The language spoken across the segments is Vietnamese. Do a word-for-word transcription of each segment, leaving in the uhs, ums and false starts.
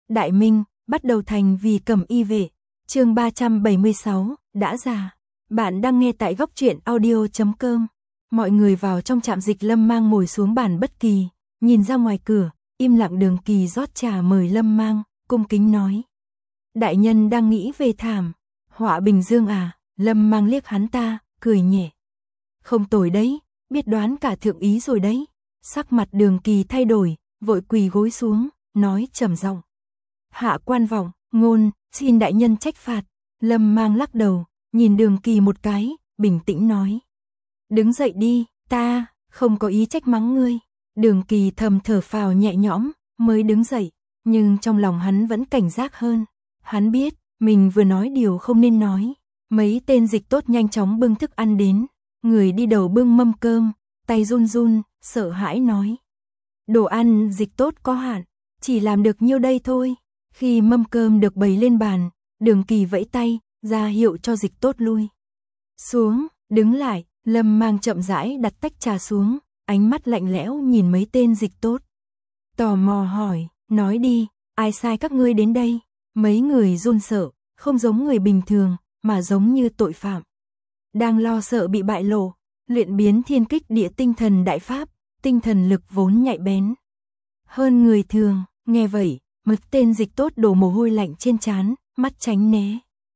Đại Minh, bắt đầu thành vì Cẩm Y vệ. Chương ba trăm bảy mươi sáu, đã già. Bạn đang nghe tại góc truyện audio chấm com. Mọi người vào trong trạm dịch. Lâm Mang ngồi xuống bàn Bất Kỳ, nhìn ra ngoài cửa, im lặng. Đường Kỳ rót trà mời Lâm Mang, cung kính nói: đại nhân đang nghĩ về thảm họa Bình Dương à? Lâm Mang liếc hắn ta, cười nhẹ: không tồi đấy, biết đoán cả thượng ý rồi đấy. Sắc mặt Đường Kỳ thay đổi, vội quỳ gối xuống, nói trầm giọng: hạ quan vọng ngôn, xin đại nhân trách phạt. Lâm Mang lắc đầu, nhìn Đường Kỳ một cái, bình tĩnh nói: đứng dậy đi, ta không có ý trách mắng ngươi. Đường Kỳ thầm thở phào nhẹ nhõm, mới đứng dậy, nhưng trong lòng hắn vẫn cảnh giác hơn. Hắn biết, mình vừa nói điều không nên nói. Mấy tên dịch tốt nhanh chóng bưng thức ăn đến, người đi đầu bưng mâm cơm, tay run run, sợ hãi nói: đồ ăn dịch tốt có hạn, chỉ làm được nhiêu đây thôi. Khi mâm cơm được bày lên bàn, Đường Kỳ vẫy tay, ra hiệu cho dịch tốt lui xuống, đứng lại. Lâm Mang chậm rãi đặt tách trà xuống, ánh mắt lạnh lẽo nhìn mấy tên dịch tốt, tò mò hỏi: nói đi, ai sai các ngươi đến đây? Mấy người run sợ, không giống người bình thường, mà giống như tội phạm đang lo sợ bị bại lộ. Luyện biến thiên kích địa tinh thần đại pháp, tinh thần lực vốn nhạy bén hơn người thường. Nghe vậy, mấy tên dịch tốt đổ mồ hôi lạnh trên trán, mắt tránh né.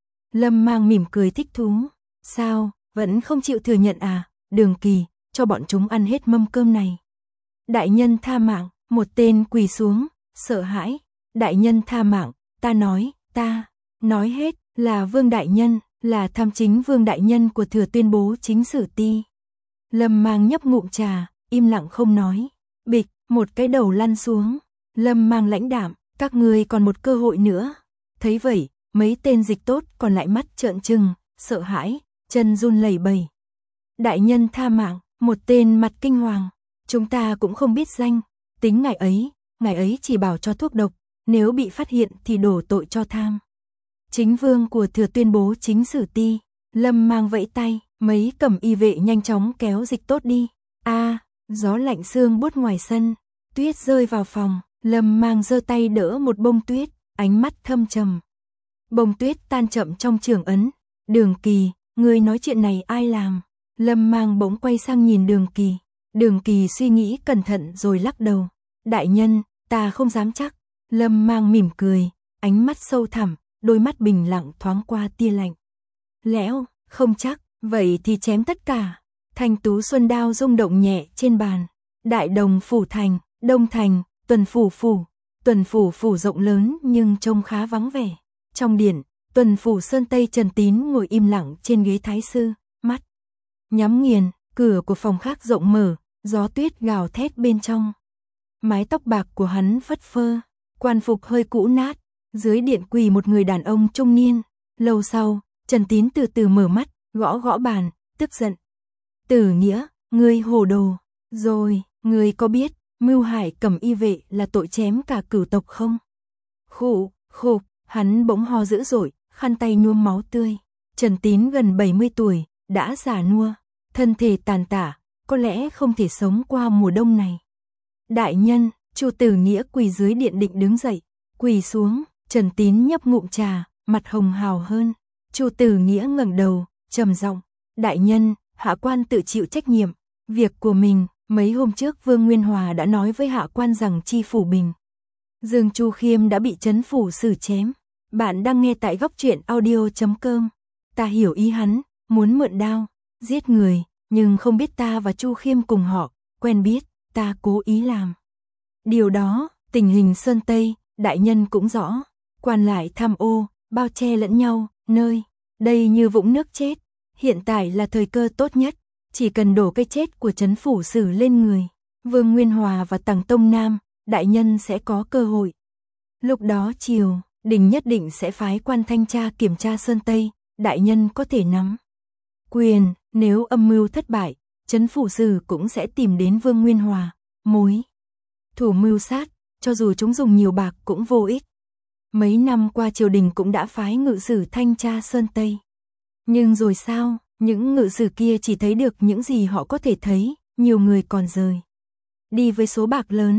Lâm Mang mỉm cười thích thú: sao, vẫn không chịu thừa nhận à? Đường Kỳ, cho bọn chúng ăn hết mâm cơm này. Đại nhân tha mạng. Một tên quỳ xuống, sợ hãi: đại nhân tha mạng, ta nói, ta nói hết, là Vương đại nhân, là tham chính Vương đại nhân của Thừa Tuyên Bố Chính Sử Ti. Lâm Mang nhấp ngụm trà, im lặng không nói. Bịch, một cái đầu lăn xuống. Lâm Mang lãnh đạm: các ngươi còn một cơ hội nữa. Thấy vậy, mấy tên dịch tốt còn lại mắt trợn trừng, sợ hãi, chân run lẩy bẩy. Đại nhân tha mạng. Một tên mặt kinh hoàng: chúng ta cũng không biết danh, tính ngài ấy, ngài ấy chỉ bảo cho thuốc độc, nếu bị phát hiện thì đổ tội cho tham chính vương của Thừa Tuyên Bố Chính Sử Ti. Lâm Mang vẫy tay, mấy Cẩm Y vệ nhanh chóng kéo dịch tốt đi. A, à, gió lạnh sương buốt ngoài sân, tuyết rơi vào phòng. Lâm Mang giơ tay đỡ một bông tuyết, ánh mắt thâm trầm. Bông tuyết tan chậm trong trường ấn. Đường Kỳ, ngươi nói chuyện này ai làm? Lâm Mang bỗng quay sang nhìn Đường Kỳ. Đường Kỳ suy nghĩ cẩn thận rồi lắc đầu: đại nhân, ta không dám chắc. Lâm Mang mỉm cười, ánh mắt sâu thẳm, đôi mắt bình lặng thoáng qua tia lạnh lẽo. Không chắc, vậy thì chém tất cả. Thanh tú xuân đao rung động nhẹ trên bàn. Đại Đồng phủ thành, Đông thành, Tuần phủ phủ. Tuần phủ phủ rộng lớn nhưng trông khá vắng vẻ. Trong điện, Tuần phủ Sơn Tây Trần Tín ngồi im lặng trên ghế thái sư, mắt nhắm nghiền. Cửa của phòng khác rộng mở, gió tuyết gào thét bên trong. Mái tóc bạc của hắn phất phơ, quan phục hơi cũ nát. Dưới điện quỳ một người đàn ông trung niên. Lâu sau, Trần Tín từ từ mở mắt, gõ gõ bàn, tức giận: Tử Nghĩa, ngươi hồ đồ rồi. Ngươi có biết mưu hại Cẩm Y vệ là tội chém cả cửu tộc không? Khụ, khụ. Hắn bỗng ho dữ dội, khăn tay nhuốm máu tươi. Trần Tín gần bảy mươi tuổi, đã già nua, thân thể tàn tả, có lẽ không thể sống qua mùa đông này. Đại nhân, Chu Tử Nghĩa quỳ dưới điện định đứng dậy, quỳ xuống. Trần Tín nhấp ngụm trà, mặt hồng hào hơn. Chu Tử Nghĩa ngẩng đầu, trầm giọng: đại nhân, hạ quan tự chịu trách nhiệm. Việc của mình, mấy hôm trước Vương Nguyên Hòa đã nói với hạ quan rằng chi phủ Bình Dương Chu Khiêm đã bị trấn phủ xử chém. Bạn đang nghe tại góc truyện audio chấm com. Ta hiểu ý hắn, muốn mượn đao giết người, nhưng không biết ta và Chu Khiêm cùng họ quen biết, ta cố ý làm điều đó. Tình hình Sơn Tây, đại nhân cũng rõ, quan lại tham ô, bao che lẫn nhau, nơi đây như vũng nước chết. Hiện tại là thời cơ tốt nhất, chỉ cần đổ cái chết của trấn phủ xử lên người Vương Nguyên Hòa và Tằng Tông Nam, đại nhân sẽ có cơ hội. Lúc đó triều đình nhất định sẽ phái quan thanh tra kiểm tra Sơn Tây, đại nhân có thể nắm quyền. Nếu âm mưu thất bại, trấn phủ xử cũng sẽ tìm đến Vương Nguyên Hòa, mối thủ mưu sát, cho dù chúng dùng nhiều bạc cũng vô ích. Mấy năm qua triều đình cũng đã phái ngự sử thanh tra Sơn Tây. Nhưng rồi sao? Những ngự sử kia chỉ thấy được những gì họ có thể thấy, nhiều người còn rời đi với số bạc lớn.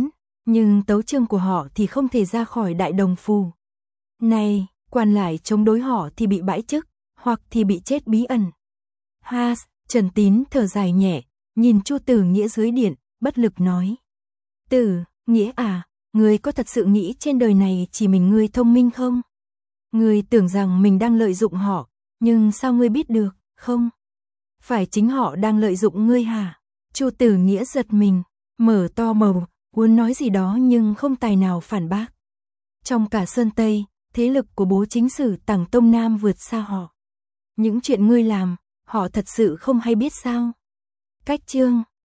Nhưng tấu chương của họ thì không thể ra khỏi đại đồng phủ. Này, quan lại chống đối họ thì bị bãi chức, hoặc thì bị chết bí ẩn. Ha, Trần Tín thở dài nhẹ, nhìn Chu Tử Nghĩa dưới điện, bất lực nói. Tử, Nghĩa à, ngươi có thật sự nghĩ trên đời này chỉ mình ngươi thông minh không? Ngươi tưởng rằng mình đang lợi dụng họ, nhưng sao ngươi biết được, không? Phải chính họ đang lợi dụng ngươi hả? Chu Tử Nghĩa giật mình, mở to màu, muốn nói gì đó nhưng không tài nào phản bác. Trong cả Sơn Tây, thế lực của bố chính sử Tằng Tông Nam vượt xa họ. Những chuyện ngươi làm, họ thật sự không hay biết sao? Cách chương